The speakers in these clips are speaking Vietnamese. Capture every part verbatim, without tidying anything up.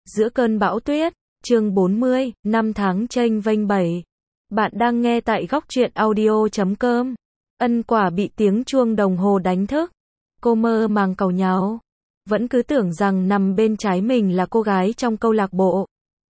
Giữa cơn bão tuyết, chương bốn mươi, năm tháng chênh vênh bảy. Bạn đang nghe tại góc truyện audio chấm com. Ân Quả bị tiếng chuông đồng hồ đánh thức. Cô mơ màng càu nhàu. Vẫn cứ tưởng rằng nằm bên trái mình là cô gái trong câu lạc bộ.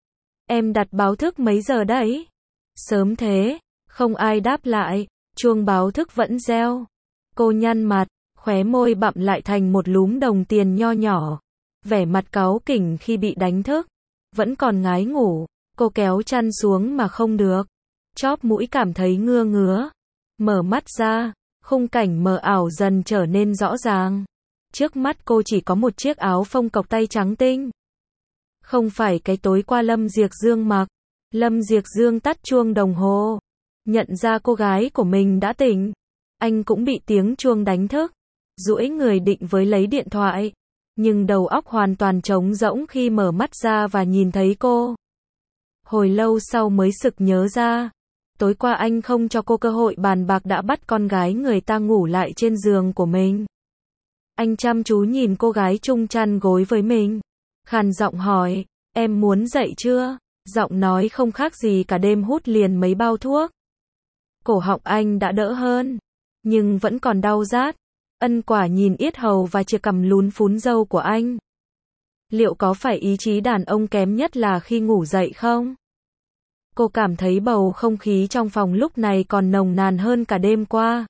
Em đặt báo thức mấy giờ đấy? Sớm thế, không ai đáp lại, chuông báo thức vẫn reo. Cô nhăn mặt, khóe môi bặm lại thành một lúm đồng tiền nho nhỏ. Vẻ mặt cáu kỉnh khi bị đánh thức. Vẫn còn ngái ngủ, cô kéo chăn xuống mà không được. Chóp mũi cảm thấy ngưa ngứa. Mở mắt ra, khung cảnh mờ ảo dần trở nên rõ ràng. Trước mắt cô chỉ có một chiếc áo phông cộc tay trắng tinh. Không phải cái tối qua Lâm Diệc Dương mặc. Lâm Diệc Dương tắt chuông đồng hồ. Nhận ra cô gái của mình đã tỉnh. Anh cũng bị tiếng chuông đánh thức. Duỗi người định với lấy điện thoại. Nhưng đầu óc hoàn toàn trống rỗng khi mở mắt ra và nhìn thấy cô. Hồi lâu sau mới sực nhớ ra. Tối qua anh không cho cô cơ hội bàn bạc đã bắt con gái người ta ngủ lại trên giường của mình. Anh chăm chú nhìn cô gái chung chăn gối với mình. Khàn giọng hỏi, em muốn dậy chưa? Giọng nói không khác gì cả đêm hút liền mấy bao thuốc. Cổ họng anh đã đỡ hơn. Nhưng vẫn còn đau rát. Ân Quả nhìn yết hầu và chia cằm lún phún râu của anh. Liệu có phải ý chí đàn ông kém nhất là khi ngủ dậy không? Cô cảm thấy bầu không khí trong phòng lúc này còn nồng nàn hơn cả đêm qua.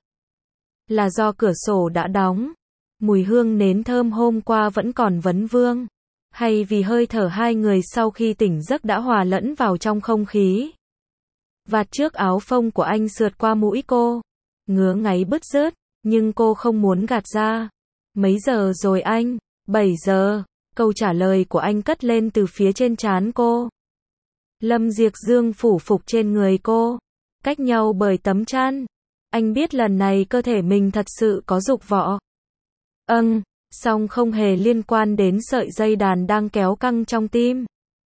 Là do cửa sổ đã đóng. Mùi hương nến thơm hôm qua vẫn còn vấn vương. Hay vì hơi thở hai người sau khi tỉnh giấc đã hòa lẫn vào trong không khí. Vạt trước áo phông của anh sượt qua mũi cô. Ngứa ngáy bứt rứt. Nhưng cô không muốn gạt ra. Mấy giờ rồi anh? bảy giờ. Câu trả lời của anh cất lên từ phía trên trán cô. Lâm Diệc Dương phủ phục trên người cô. Cách nhau bởi tấm chăn. Anh biết lần này cơ thể mình thật sự có dục vọng. Âng, song không hề liên quan đến sợi dây đàn đang kéo căng trong tim.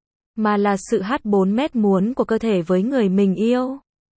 Mà là sự hát bốn mét muốn của cơ thể với người mình yêu.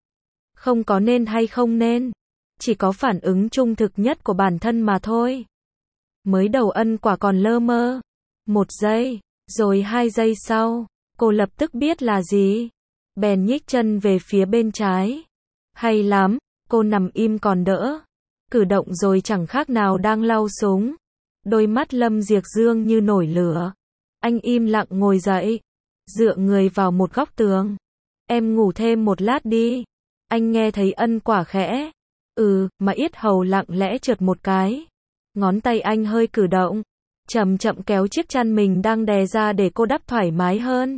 Không có nên hay không nên. Chỉ có phản ứng trung thực nhất của bản thân mà thôi. Mới đầu Ân Quả còn lơ mơ. Một giây, rồi hai giây sau, cô lập tức biết là gì. Bèn nhích chân về phía bên trái. Hay lắm, cô nằm im còn đỡ. Cử động rồi chẳng khác nào đang lau súng. Đôi mắt Lâm Diệc Dương như nổi lửa. Anh im lặng ngồi dậy. Dựa người vào một góc tường. Em ngủ thêm một lát đi. Anh nghe thấy Ân Quả khẽ. Ừ, mà yết hầu lặng lẽ trượt một cái. Ngón tay anh hơi cử động. Chậm chậm kéo chiếc chăn mình đang đè ra để cô đắp thoải mái hơn.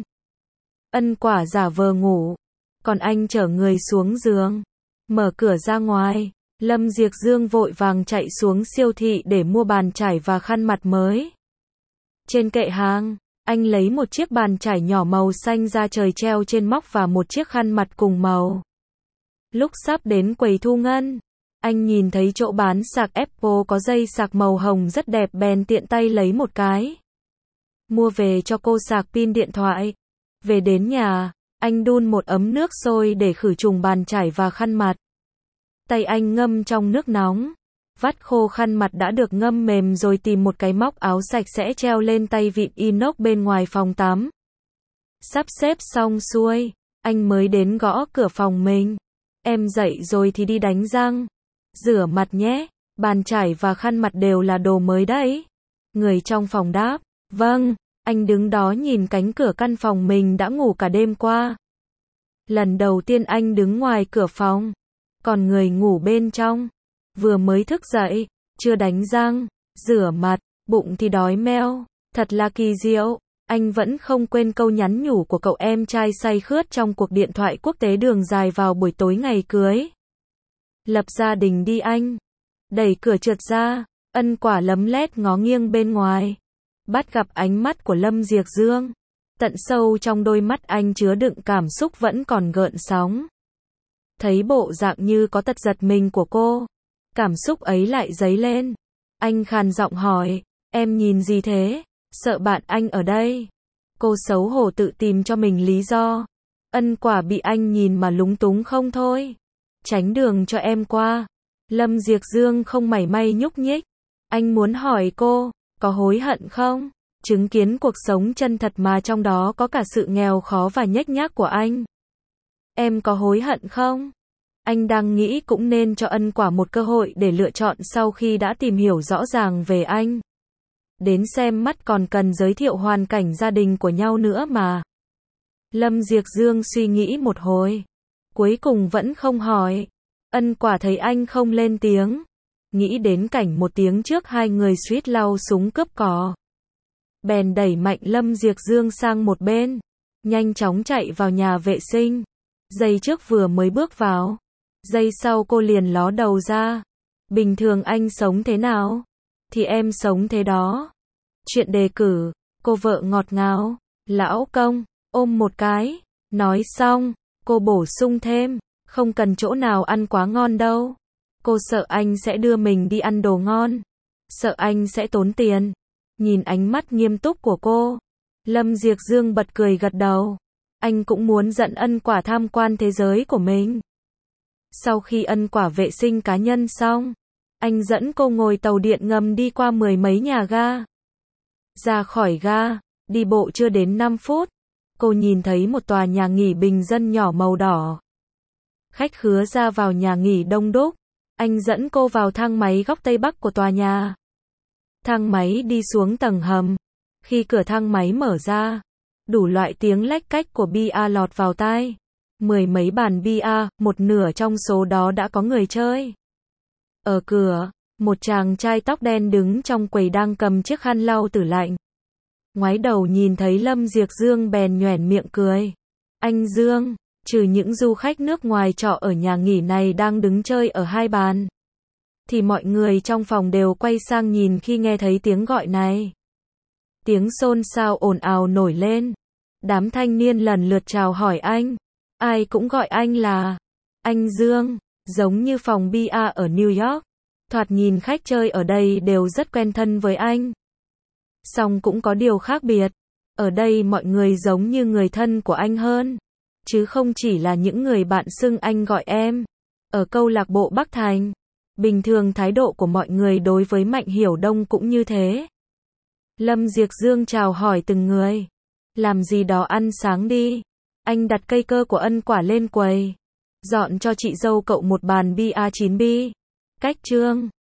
Ân Quả giả vờ ngủ. Còn anh chở người xuống giường. Mở cửa ra ngoài. Lâm Diệc Dương vội vàng chạy xuống siêu thị để mua bàn chải và khăn mặt mới. Trên kệ hàng, anh lấy một chiếc bàn chải nhỏ màu xanh da trời treo trên móc và một chiếc khăn mặt cùng màu. Lúc sắp đến quầy thu ngân, anh nhìn thấy chỗ bán sạc Apple có dây sạc màu hồng rất đẹp bèn tiện tay lấy một cái. Mua về cho cô sạc pin điện thoại. Về đến nhà, anh đun một ấm nước sôi để khử trùng bàn chải và khăn mặt. Tay anh ngâm trong nước nóng. Vắt khô khăn mặt đã được ngâm mềm rồi tìm một cái móc áo sạch sẽ treo lên tay vịn inox bên ngoài phòng tắm. Sắp xếp xong xuôi, anh mới đến gõ cửa phòng mình. Em dậy rồi thì đi đánh răng. Rửa mặt nhé, bàn chải và khăn mặt đều là đồ mới đấy. Người trong phòng đáp, vâng, anh đứng đó nhìn cánh cửa căn phòng mình đã ngủ cả đêm qua. Lần đầu tiên anh đứng ngoài cửa phòng, còn người ngủ bên trong. Vừa mới thức dậy, chưa đánh răng, rửa mặt, bụng thì đói meo, thật là kỳ diệu. Anh vẫn không quên câu nhắn nhủ của cậu em trai say khướt trong cuộc điện thoại quốc tế đường dài vào buổi tối ngày cưới. Lập gia đình đi anh. Đẩy cửa trượt ra, Ân Quả lấm lét ngó nghiêng bên ngoài. Bắt gặp ánh mắt của Lâm Diệc Dương. Tận sâu trong đôi mắt anh chứa đựng cảm xúc vẫn còn gợn sóng. Thấy bộ dạng như có tật giật mình của cô. Cảm xúc ấy lại dấy lên. Anh khàn giọng hỏi, em nhìn gì thế? Sợ bạn anh ở đây. Cô xấu hổ tự tìm cho mình lý do. Ân Quả bị anh nhìn mà lúng túng không thôi. Tránh đường cho em qua. Lâm Diệc Dương không mảy may nhúc nhích. Anh muốn hỏi cô, có hối hận không? chứng kiến cuộc sống chân thật mà trong đó có cả sự nghèo khó và nhếch nhác của anh. Em có hối hận không? Anh đang nghĩ cũng nên cho Ân Quả một cơ hội để lựa chọn sau khi đã tìm hiểu rõ ràng về anh. Đến xem mắt còn cần giới thiệu hoàn cảnh gia đình của nhau nữa mà. Lâm Diệc Dương suy nghĩ một hồi, cuối cùng vẫn không hỏi. Ân Quả thấy anh không lên tiếng, nghĩ đến cảnh một tiếng trước hai người suýt lau súng cướp cò. Bèn đẩy mạnh Lâm Diệc Dương sang một bên, nhanh chóng chạy vào nhà vệ sinh. Giây trước vừa mới bước vào, giây sau cô liền ló đầu ra. Bình thường anh sống thế nào, thì em sống thế đó. Chuyện đề cử, cô vợ ngọt ngào, lão công, ôm một cái. Nói xong, cô bổ sung thêm, không cần chỗ nào ăn quá ngon đâu. Cô sợ anh sẽ đưa mình đi ăn đồ ngon, sợ anh sẽ tốn tiền. Nhìn ánh mắt nghiêm túc của cô, Lâm Diệc Dương bật cười gật đầu. Anh cũng muốn dẫn Ân Quả tham quan thế giới của mình. Sau khi Ân Quả vệ sinh cá nhân xong, anh dẫn cô ngồi tàu điện ngầm đi qua mười mấy nhà ga. Ra khỏi ga, đi bộ chưa đến năm phút, cô nhìn thấy một tòa nhà nghỉ bình dân nhỏ màu đỏ. Khách khứa ra vào nhà nghỉ đông đúc. Anh dẫn cô vào thang máy góc tây bắc của tòa nhà. Thang máy đi xuống tầng hầm. Khi cửa thang máy mở ra, đủ loại tiếng lách cách của bia lọt vào tai. Mười mấy bàn bia, một nửa trong số đó đã có người chơi. Ở cửa, một chàng trai tóc đen đứng trong quầy đang cầm chiếc khăn lau tủ lạnh. Ngoái đầu nhìn thấy Lâm Diệc Dương bèn nhoẻn miệng cười. Anh Dương, trừ những du khách nước ngoài trọ ở nhà nghỉ này đang đứng chơi ở hai bàn, thì mọi người trong phòng đều quay sang nhìn khi nghe thấy tiếng gọi này. Tiếng xôn xao ồn ào nổi lên. Đám thanh niên lần lượt chào hỏi anh. Ai cũng gọi anh là anh Dương, giống như phòng bia ở New York. Thoạt nhìn khách chơi ở đây đều rất quen thân với anh. Song cũng có điều khác biệt. Ở đây mọi người giống như người thân của anh hơn, chứ không chỉ là những người bạn xưng anh gọi em. Ở câu lạc bộ Bắc Thành, bình thường thái độ của mọi người đối với Mạnh Hiểu Đông cũng như thế. Lâm Diệc Dương chào hỏi từng người. Làm gì đó ăn sáng đi. Anh đặt cây cơ của Ân Quả lên quầy. Dọn cho chị dâu cậu một bàn bia chín bi. Cách trương.